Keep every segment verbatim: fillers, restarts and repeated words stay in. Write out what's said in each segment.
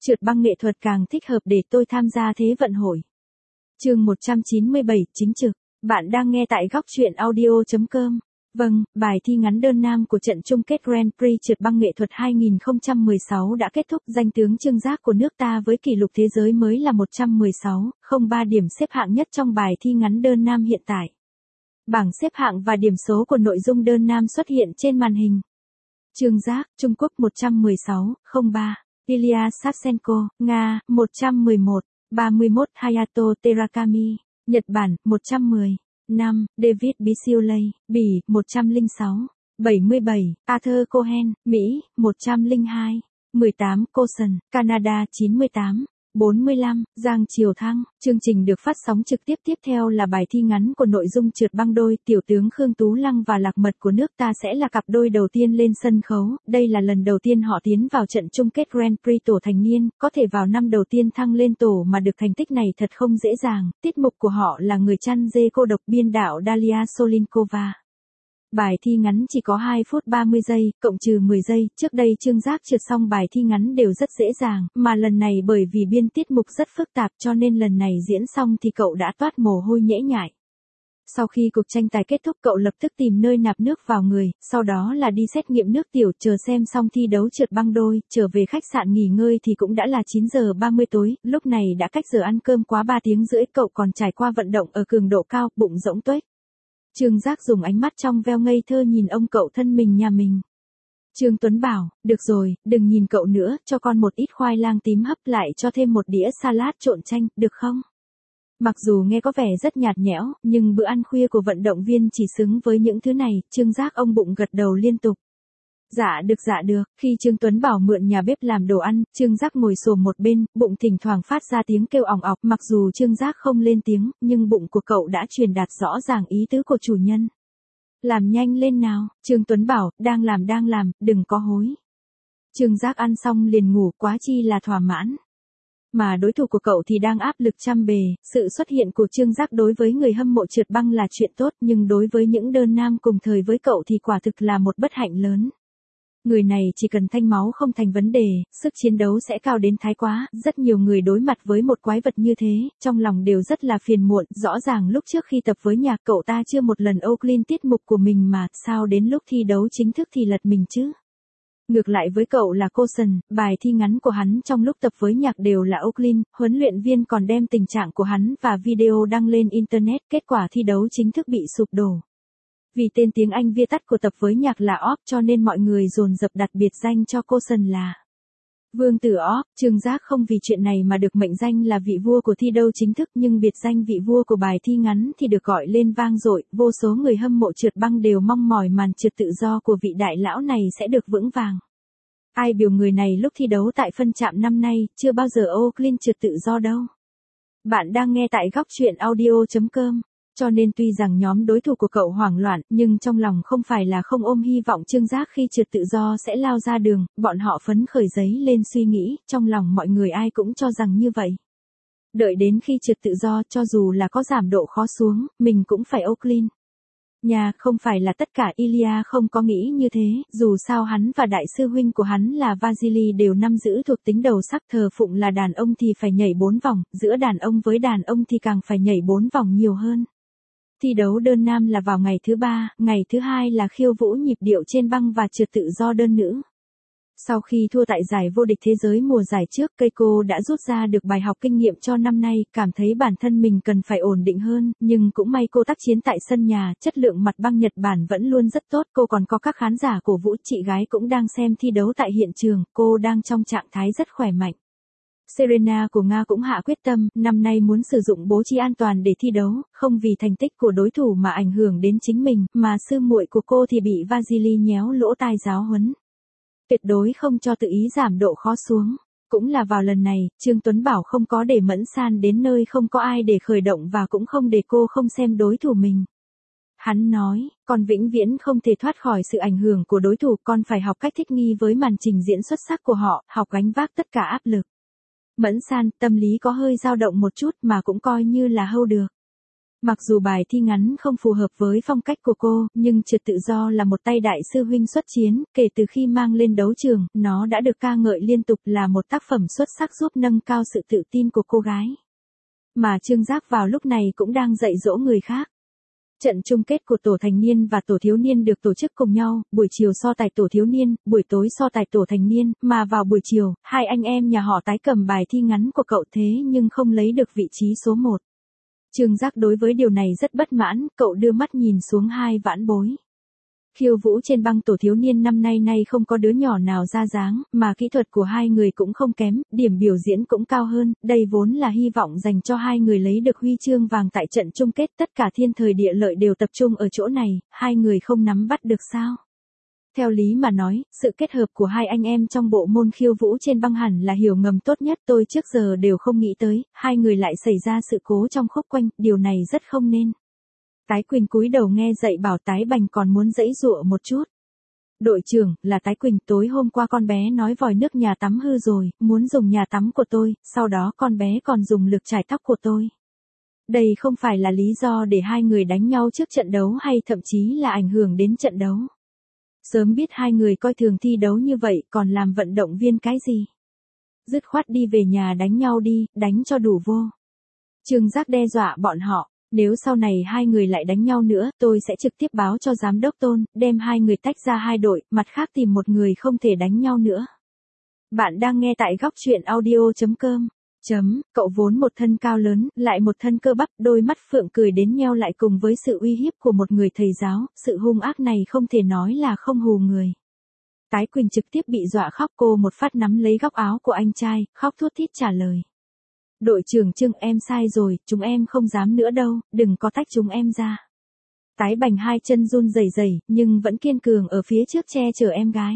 Trượt băng nghệ thuật càng thích hợp để tôi tham gia Thế vận hội. Chương một trăm chín mươi bảy, chính trực. Bạn đang nghe tại góc truyện audio chấm com. Vâng, bài thi ngắn đơn nam của trận chung kết Grand Prix trượt băng nghệ thuật hai không một sáu đã kết thúc. Danh tướng Trương Giác của nước ta với kỷ lục thế giới mới là một trăm mười sáu phẩy không ba điểm xếp hạng nhất trong bài thi ngắn đơn nam hiện tại. Bảng xếp hạng và điểm số của nội dung đơn nam xuất hiện trên màn hình. Trương Giác, Trung Quốc một trăm mười sáu phẩy không ba. Ilya Savchenko, Nga, một trăm mười một phẩy ba mươi mốt. Hayato Terakami, Nhật Bản, một trăm mười. năm. David Bissioley, Bỉ, một trăm lẻ sáu phẩy bảy mươi bảy. Arthur Cohen, Mỹ, một trăm lẻ hai. mười tám. Coulson, Canada, chín mươi tám phẩy bốn mươi lăm. Giang Triều Thăng. Chương trình được phát sóng trực tiếp tiếp theo là bài thi ngắn của nội dung trượt băng đôi. Tiểu tướng Khương Tú Lăng và Lạc Mật của nước ta sẽ là cặp đôi đầu tiên lên sân khấu. Đây là lần đầu tiên họ tiến vào trận chung kết Grand Prix tổ thành niên, có thể vào năm đầu tiên thăng lên tổ mà được thành tích này thật không dễ dàng. Tiết mục của họ là Người chăn dê cô độc, biên đạo Dalia Solinkova. Bài thi ngắn chỉ có hai phút ba mươi giây, cộng trừ mười giây, trước đây Trương Giác trượt xong bài thi ngắn đều rất dễ dàng, mà lần này bởi vì biên tiết mục rất phức tạp cho nên lần này diễn xong thì cậu đã toát mồ hôi nhễ nhại. Sau khi cuộc tranh tài kết thúc cậu lập tức tìm nơi nạp nước vào người, sau đó là đi xét nghiệm nước tiểu, chờ xem xong thi đấu trượt băng đôi, trở về khách sạn nghỉ ngơi thì cũng đã là chín giờ ba mươi tối, lúc này đã cách giờ ăn cơm quá ba tiếng rưỡi, cậu còn trải qua vận động ở cường độ cao, bụng rỗng tuếch. Trương Giác dùng ánh mắt trong veo ngây thơ nhìn ông cậu thân mình nhà mình. Trương Tuấn bảo, được rồi, đừng nhìn cậu nữa, cho con một ít khoai lang tím hấp lại cho thêm một đĩa salad trộn chanh, được không? Mặc dù nghe có vẻ rất nhạt nhẽo, nhưng bữa ăn khuya của vận động viên chỉ xứng với những thứ này. Trương Giác ông bụng gật đầu liên tục. Dạ được dạ được, khi Trương Tuấn bảo mượn nhà bếp làm đồ ăn, Trương Giác ngồi xổm một bên, bụng thỉnh thoảng phát ra tiếng kêu ỏng ọc, mặc dù Trương Giác không lên tiếng, nhưng bụng của cậu đã truyền đạt rõ ràng ý tứ của chủ nhân. Làm nhanh lên nào, Trương Tuấn bảo, đang làm đang làm, đừng có hối. Trương Giác ăn xong liền ngủ, quá chi là thỏa mãn. Mà đối thủ của cậu thì đang áp lực trăm bề, sự xuất hiện của Trương Giác đối với người hâm mộ trượt băng là chuyện tốt, nhưng đối với những đơn nam cùng thời với cậu thì quả thực là một bất hạnh lớn. Người này chỉ cần thanh máu không thành vấn đề, sức chiến đấu sẽ cao đến thái quá, rất nhiều người đối mặt với một quái vật như thế, trong lòng đều rất là phiền muộn, rõ ràng lúc trước khi tập với nhạc cậu ta chưa một lần Oaklin tiết mục của mình mà, sao đến lúc thi đấu chính thức thì lật mình chứ? Ngược lại với cậu là Coulson, bài thi ngắn của hắn trong lúc tập với nhạc đều là Oaklin, huấn luyện viên còn đem tình trạng của hắn và video đăng lên Internet, kết quả thi đấu chính thức bị sụp đổ. Vì tên tiếng Anh viết tắt của tập với nhạc là Orp cho nên mọi người dồn dập đặt biệt danh cho Coulson là Vương tử Orp. Trương Giác không vì chuyện này mà được mệnh danh là vị vua của thi đấu chính thức, nhưng biệt danh vị vua của bài thi ngắn thì được gọi lên vang dội, vô số người hâm mộ trượt băng đều mong mỏi màn trượt tự do của vị đại lão này sẽ được vững vàng. Ai biểu người này lúc thi đấu tại phân trạm năm nay, chưa bao giờ Oaklin trượt tự do đâu. Bạn đang nghe tại góc truyện audio chấm com. Cho nên tuy rằng nhóm đối thủ của cậu hoảng loạn, nhưng trong lòng không phải là không ôm hy vọng Trương Giác khi trượt tự do sẽ lao ra đường, bọn họ phấn khởi giấy lên suy nghĩ, trong lòng mọi người ai cũng cho rằng như vậy. Đợi đến khi trượt tự do, cho dù là có giảm độ khó xuống, mình cũng phải Oaklin. Nhà, không phải là tất cả Ilya không có nghĩ như thế, dù sao hắn và đại sư huynh của hắn là Vasily đều nắm giữ thuộc tính đầu sắc, thờ phụng là đàn ông thì phải nhảy bốn vòng, giữa đàn ông với đàn ông thì càng phải nhảy bốn vòng nhiều hơn. Thi đấu đơn nam là vào ngày thứ ba, ngày thứ hai là khiêu vũ nhịp điệu trên băng và trượt tự do đơn nữ. Sau khi thua tại giải vô địch thế giới mùa giải trước, Keiko đã rút ra được bài học kinh nghiệm cho năm nay, cảm thấy bản thân mình cần phải ổn định hơn, nhưng cũng may cô tác chiến tại sân nhà, chất lượng mặt băng Nhật Bản vẫn luôn rất tốt, cô còn có các khán giả cổ vũ, chị gái cũng đang xem thi đấu tại hiện trường, cô đang trong trạng thái rất khỏe mạnh. Serena của Nga cũng hạ quyết tâm, năm nay muốn sử dụng bố trí an toàn để thi đấu, không vì thành tích của đối thủ mà ảnh hưởng đến chính mình, mà sư muội của cô thì bị Vasily nhéo lỗ tai giáo huấn. Tuyệt đối không cho tự ý giảm độ khó xuống. Cũng là vào lần này, Trương Tuấn bảo không có để Mẫn San đến nơi không có ai để khởi động và cũng không để cô không xem đối thủ mình. Hắn nói, con vĩnh viễn không thể thoát khỏi sự ảnh hưởng của đối thủ, con phải học cách thích nghi với màn trình diễn xuất sắc của họ, học gánh vác tất cả áp lực. Mẫn San, tâm lý có hơi dao động một chút mà cũng coi như là hâu được. Mặc dù bài thi ngắn không phù hợp với phong cách của cô, nhưng Trượt tự do là một tay đại sư huynh xuất chiến, kể từ khi mang lên đấu trường, nó đã được ca ngợi liên tục là một tác phẩm xuất sắc giúp nâng cao sự tự tin của cô gái. Mà Trương Giác vào lúc này cũng đang dạy dỗ người khác. Trận chung kết của tổ thành niên và tổ thiếu niên được tổ chức cùng nhau, buổi chiều so tài tổ thiếu niên, buổi tối so tài tổ thành niên, mà vào buổi chiều, hai anh em nhà họ Tái cầm bài thi ngắn của cậu thế nhưng không lấy được vị trí số một. Trương Giác đối với điều này rất bất mãn, cậu đưa mắt nhìn xuống hai vãn bối. Khiêu vũ trên băng tổ thiếu niên năm nay nay không có đứa nhỏ nào ra dáng, mà kỹ thuật của hai người cũng không kém, điểm biểu diễn cũng cao hơn, đây vốn là hy vọng dành cho hai người lấy được huy chương vàng tại trận chung kết, tất cả thiên thời địa lợi đều tập trung ở chỗ này, hai người không nắm bắt được sao? Theo lý mà nói, sự kết hợp của hai anh em trong bộ môn khiêu vũ trên băng hẳn là hiểu ngầm tốt nhất, tôi trước giờ đều không nghĩ tới, hai người lại xảy ra sự cố trong khúc quanh, điều này rất không nên. Tái Quỳnh cúi đầu nghe dạy bảo Tái Bành còn muốn giãy giụa một chút. Đội trưởng, là Tái Quỳnh, tối hôm qua con bé nói vòi nước nhà tắm hư rồi, muốn dùng nhà tắm của tôi, sau đó con bé còn dùng lực chải tóc của tôi. Đây không phải là lý do để hai người đánh nhau trước trận đấu hay thậm chí là ảnh hưởng đến trận đấu. Sớm biết hai người coi thường thi đấu như vậy còn làm vận động viên cái gì. Dứt khoát đi về nhà đánh nhau đi, đánh cho đủ vô. Trương Giác đe dọa bọn họ. Nếu sau này hai người lại đánh nhau nữa, tôi sẽ trực tiếp báo cho giám đốc Tôn, đem hai người tách ra hai đội, mặt khác tìm một người không thể đánh nhau nữa. Bạn đang nghe tại góc truyện audio chấm com. Chấm, cậu vốn một thân cao lớn, lại một thân cơ bắp, đôi mắt phượng cười đến nheo lại cùng với sự uy hiếp của một người thầy giáo, sự hung ác này không thể nói là không hù người. Tái Quỳnh trực tiếp bị dọa khóc, cô một phát nắm lấy góc áo của anh trai, khóc thút thít trả lời. Đội trưởng Trương, em sai rồi, chúng em không dám nữa đâu, đừng có tách chúng em ra. Tái Bành hai chân run rẩy rẩy, nhưng vẫn kiên cường ở phía trước che chở em gái.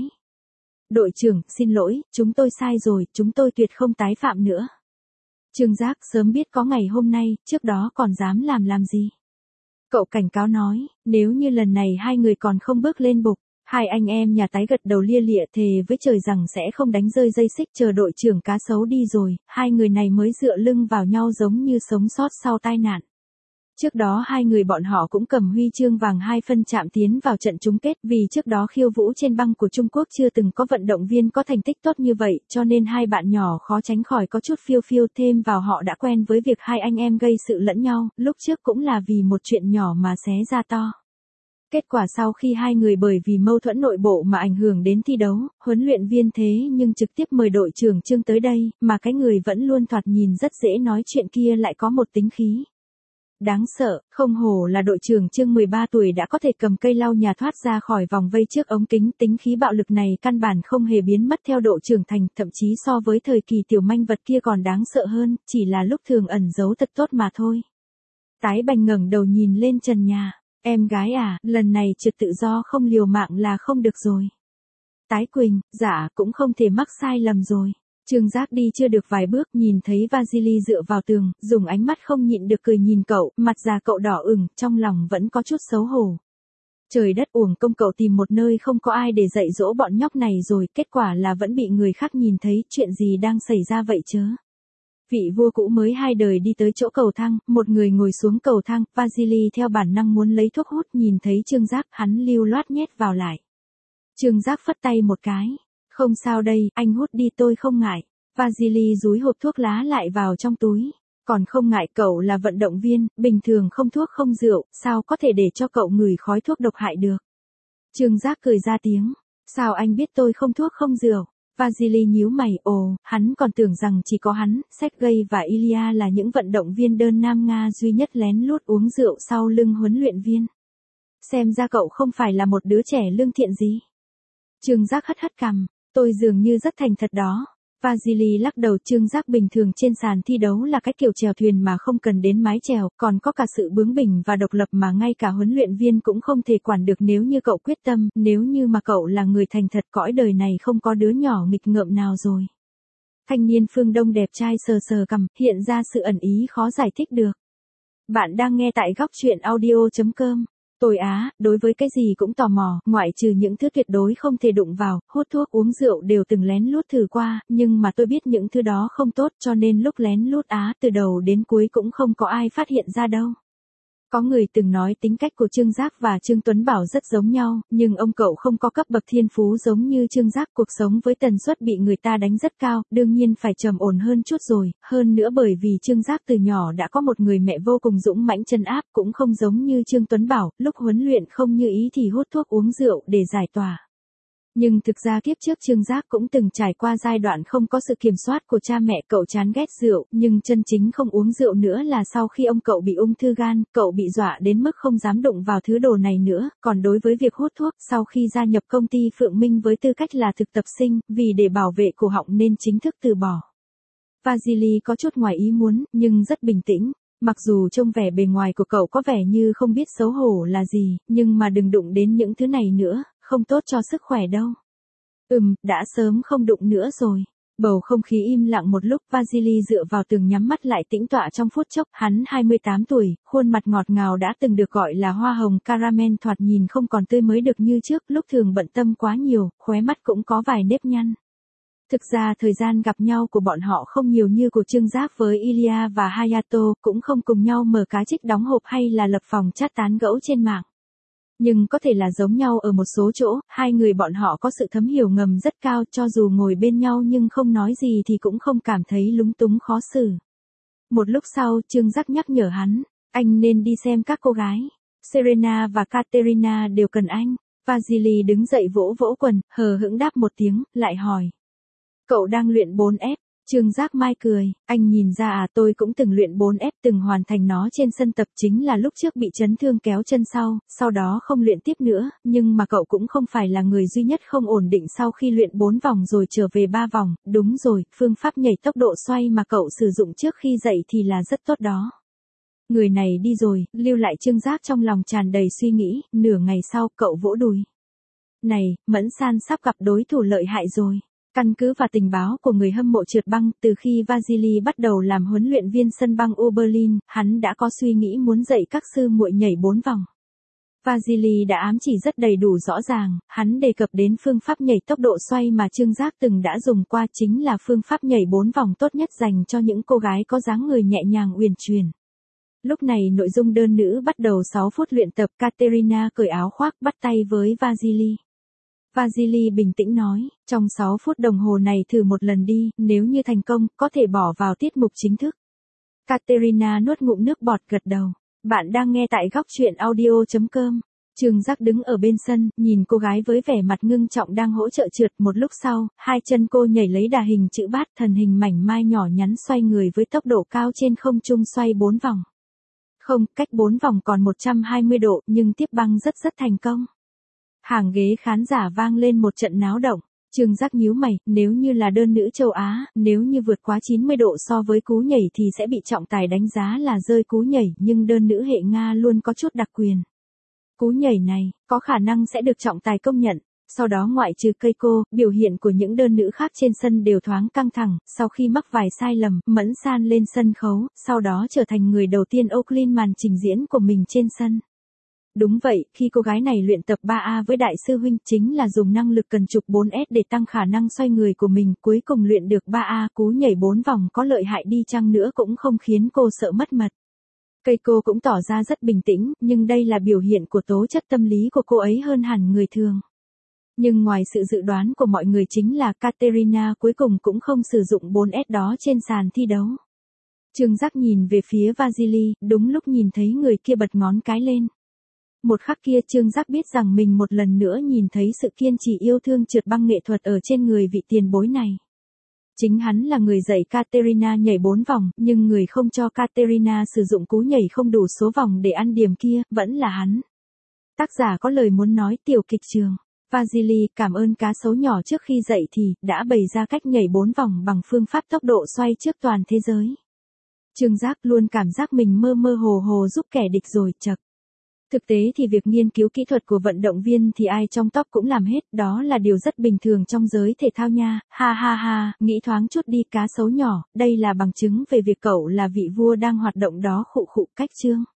Đội trưởng, xin lỗi, chúng tôi sai rồi, chúng tôi tuyệt không tái phạm nữa. Trương Giác, sớm biết có ngày hôm nay, trước đó còn dám làm làm gì. Cậu cảnh cáo nói, nếu như lần này hai người còn không bước lên bục. Hai anh em nhà Tái gật đầu lia lịa thề với trời rằng sẽ không đánh rơi dây xích, chờ đội trưởng cá sấu đi rồi, hai người này mới dựa lưng vào nhau giống như sống sót sau tai nạn. Trước đó hai người bọn họ cũng cầm huy chương vàng hai phân chạm tiến vào trận chung kết, vì trước đó khiêu vũ trên băng của Trung Quốc chưa từng có vận động viên có thành tích tốt như vậy, cho nên hai bạn nhỏ khó tránh khỏi có chút phiêu phiêu, thêm vào họ đã quen với việc hai anh em gây sự lẫn nhau, lúc trước cũng là vì một chuyện nhỏ mà xé ra to. Kết quả sau khi hai người bởi vì mâu thuẫn nội bộ mà ảnh hưởng đến thi đấu, huấn luyện viên thế nhưng trực tiếp mời đội trưởng Trương tới đây, mà cái người vẫn luôn thoạt nhìn rất dễ nói chuyện kia lại có một tính khí. Đáng sợ, không hổ là đội trưởng Trương mười ba tuổi đã có thể cầm cây lau nhà thoát ra khỏi vòng vây trước ống kính, tính khí bạo lực này căn bản không hề biến mất theo độ trưởng thành, thậm chí so với thời kỳ tiểu manh vật kia còn đáng sợ hơn, chỉ là lúc thường ẩn giấu thật tốt mà thôi. Tái Bành ngẩng đầu nhìn lên trần nhà. Em gái à, lần này Trượt tự do không liều mạng là không được rồi. Tái Quỳnh, dạ, cũng không thể mắc sai lầm rồi. Trương Giác đi chưa được vài bước, nhìn thấy Vasily dựa vào tường, dùng ánh mắt không nhịn được cười nhìn cậu, mặt già cậu đỏ ửng, trong lòng vẫn có chút xấu hổ. Trời đất, uổng công cậu tìm một nơi không có ai để dạy dỗ bọn nhóc này rồi, kết quả là vẫn bị người khác nhìn thấy, chuyện gì đang xảy ra vậy chớ. Vị vua cũ mới hai đời đi tới chỗ cầu thang, một người ngồi xuống cầu thang, Vasily theo bản năng muốn lấy thuốc hút, nhìn thấy Trương Giác, hắn lưu loát nhét vào lại. Trương Giác phất tay một cái, không sao đây, anh hút đi tôi không ngại. Vasily dúi hộp thuốc lá lại vào trong túi, còn không ngại, cậu là vận động viên, bình thường không thuốc không rượu, sao có thể để cho cậu ngửi khói thuốc độc hại được. Trương Giác cười ra tiếng, sao anh biết tôi không thuốc không rượu. Vasily nhíu mày, ồ, hắn còn tưởng rằng chỉ có hắn, Sergei và Ilya là những vận động viên đơn nam Nga duy nhất lén lút uống rượu sau lưng huấn luyện viên. Xem ra cậu không phải là một đứa trẻ lương thiện gì. Trương Giác hất hất cằm, tôi dường như rất thành thật đó. Vasily lắc đầu. Trương Giác bình thường trên sàn thi đấu là cái kiểu chèo thuyền mà không cần đến mái chèo, còn có cả sự bướng bỉnh và độc lập mà ngay cả huấn luyện viên cũng không thể quản được. Nếu như cậu quyết tâm, nếu như mà cậu là người thành thật, cõi đời này không có đứa nhỏ nghịch ngợm nào rồi. Thanh niên phương Đông đẹp trai sờ sờ cằm, hiện ra sự ẩn ý khó giải thích được. Bạn đang nghe tại góc truyện audio chấm com. Tôi á, đối với cái gì cũng tò mò, ngoại trừ những thứ tuyệt đối không thể đụng vào, hút thuốc uống rượu đều từng lén lút thử qua, nhưng mà tôi biết những thứ đó không tốt, cho nên lúc lén lút á, từ đầu đến cuối cũng không có ai phát hiện ra đâu. Có người từng nói tính cách của Trương Giác và Trương Tuấn Bảo rất giống nhau, nhưng ông cậu không có cấp bậc thiên phú giống như Trương Giác, cuộc sống với tần suất bị người ta đánh rất cao, đương nhiên phải trầm ổn hơn chút rồi, hơn nữa bởi vì Trương Giác từ nhỏ đã có một người mẹ vô cùng dũng mãnh trấn áp, cũng không giống như Trương Tuấn Bảo, lúc huấn luyện không như ý thì hút thuốc uống rượu để giải tỏa. Nhưng thực ra kiếp trước Trương Giác cũng từng trải qua giai đoạn không có sự kiểm soát của cha mẹ, cậu chán ghét rượu, nhưng chân chính không uống rượu nữa là sau khi ông cậu bị ung thư gan, cậu bị dọa đến mức không dám đụng vào thứ đồ này nữa, còn đối với việc hút thuốc, sau khi gia nhập công ty Phượng Minh với tư cách là thực tập sinh, vì để bảo vệ cổ họng nên chính thức từ bỏ. Vasily có chút ngoài ý muốn, nhưng rất bình tĩnh. Mặc dù trông vẻ bề ngoài của cậu có vẻ như không biết xấu hổ là gì, nhưng mà đừng đụng đến những thứ này nữa, không tốt cho sức khỏe đâu. Ừm, đã sớm không đụng nữa rồi. Bầu không khí im lặng một lúc, Vasily dựa vào tường nhắm mắt lại tĩnh tọa trong phút chốc, hắn hai mươi tám tuổi, khuôn mặt ngọt ngào đã từng được gọi là hoa hồng caramel thoạt nhìn không còn tươi mới được như trước, lúc thường bận tâm quá nhiều, khóe mắt cũng có vài nếp nhăn. Thực ra thời gian gặp nhau của bọn họ không nhiều như của Trương Giác với Ilya và Hayato, cũng không cùng nhau mở cá trích đóng hộp hay là lập phòng chat tán gẫu trên mạng. Nhưng có thể là giống nhau ở một số chỗ, hai người bọn họ có sự thấm hiểu ngầm rất cao, cho dù ngồi bên nhau nhưng không nói gì thì cũng không cảm thấy lúng túng khó xử. Một lúc sau, Trương Giác nhắc nhở hắn, anh nên đi xem các cô gái. Serena và Katerina đều cần anh. Vasily đứng dậy vỗ vỗ quần, hờ hững đáp một tiếng, lại hỏi. Cậu đang luyện bốn ép. Trương Giác Mai cười, anh nhìn ra à, tôi cũng từng luyện bốn ép, từng hoàn thành nó trên sân tập, chính là lúc trước bị chấn thương kéo chân sau, sau đó không luyện tiếp nữa, nhưng mà cậu cũng không phải là người duy nhất không ổn định sau khi luyện bốn vòng rồi trở về ba vòng, đúng rồi, phương pháp nhảy tốc độ xoay mà cậu sử dụng trước khi dậy thì là rất tốt đó. Người này đi rồi, lưu lại Trương Giác trong lòng tràn đầy suy nghĩ, nửa ngày sau cậu vỗ đùi. Này, Mẫn San sắp gặp đối thủ lợi hại rồi. Căn cứ vào tình báo của người hâm mộ trượt băng, từ khi Vasily bắt đầu làm huấn luyện viên sân băng Oberlin, hắn đã có suy nghĩ muốn dạy các sư muội nhảy bốn vòng. Vasily đã ám chỉ rất đầy đủ rõ ràng, hắn đề cập đến phương pháp nhảy tốc độ xoay mà Trương Giác từng đã dùng qua, chính là phương pháp nhảy bốn vòng tốt nhất dành cho những cô gái có dáng người nhẹ nhàng uyển chuyển. Lúc này nội dung đơn nữ bắt đầu sáu phút luyện tập, Katerina cởi áo khoác bắt tay với Vasily. Vasily bình tĩnh nói, trong sáu phút đồng hồ này thử một lần đi, nếu như thành công, có thể bỏ vào tiết mục chính thức. Katerina nuốt ngụm nước bọt gật đầu. Bạn đang nghe tại góc truyện audio chấm com. Trương Giác đứng ở bên sân, nhìn cô gái với vẻ mặt ngưng trọng đang hỗ trợ trượt, một lúc sau, hai chân cô nhảy lấy đà hình chữ bát, thần hình mảnh mai nhỏ nhắn xoay người với tốc độ cao trên không trung xoay bốn vòng. Không, cách bốn vòng còn một trăm hai mươi độ, nhưng tiếp băng rất rất thành công. Hàng ghế khán giả vang lên một trận náo động. Trương Giác nhíu mày, nếu như là đơn nữ châu Á, nếu như vượt quá chín mươi độ so với cú nhảy thì sẽ bị trọng tài đánh giá là rơi cú nhảy, nhưng đơn nữ hệ Nga luôn có chút đặc quyền. Cú nhảy này, có khả năng sẽ được trọng tài công nhận. Sau đó ngoại trừ Keiko, biểu hiện của những đơn nữ khác trên sân đều thoáng căng thẳng, sau khi mắc vài sai lầm, Mẫn San lên sân khấu, sau đó trở thành người đầu tiên Oakland màn trình diễn của mình trên sân. Đúng vậy, khi cô gái này luyện tập ba A với đại sư huynh chính là dùng năng lực cần trục bốn S để tăng khả năng xoay người của mình, cuối cùng luyện được ba A, cú nhảy bốn vòng có lợi hại đi chăng nữa cũng không khiến cô sợ mất mật. Keiko cũng tỏ ra rất bình tĩnh, nhưng đây là biểu hiện của tố chất tâm lý của cô ấy hơn hẳn người thường. Nhưng ngoài sự dự đoán của mọi người chính là Katerina cuối cùng cũng không sử dụng bốn S đó trên sàn thi đấu. Trương Giác nhìn về phía Vasily, đúng lúc nhìn thấy người kia bật ngón cái lên. Một khắc kia Trương Giác biết rằng mình một lần nữa nhìn thấy sự kiên trì yêu thương trượt băng nghệ thuật ở trên người vị tiền bối này. Chính hắn là người dạy Katerina nhảy bốn vòng, nhưng người không cho Katerina sử dụng cú nhảy không đủ số vòng để ăn điểm kia, vẫn là hắn. Tác giả có lời muốn nói tiểu kịch trường. Vasily cảm ơn cá sấu nhỏ trước khi dậy thì, đã bày ra cách nhảy bốn vòng bằng phương pháp tốc độ xoay trước toàn thế giới. Trương Giác luôn cảm giác mình mơ mơ hồ hồ giúp kẻ địch rồi, chậc. Thực tế thì việc nghiên cứu kỹ thuật của vận động viên thì ai trong top cũng làm hết, đó là điều rất bình thường trong giới thể thao nha, ha ha ha, nghĩ thoáng chút đi cá sấu nhỏ, đây là bằng chứng về việc cậu là vị vua đang hoạt động đó, khụ khụ cách chương.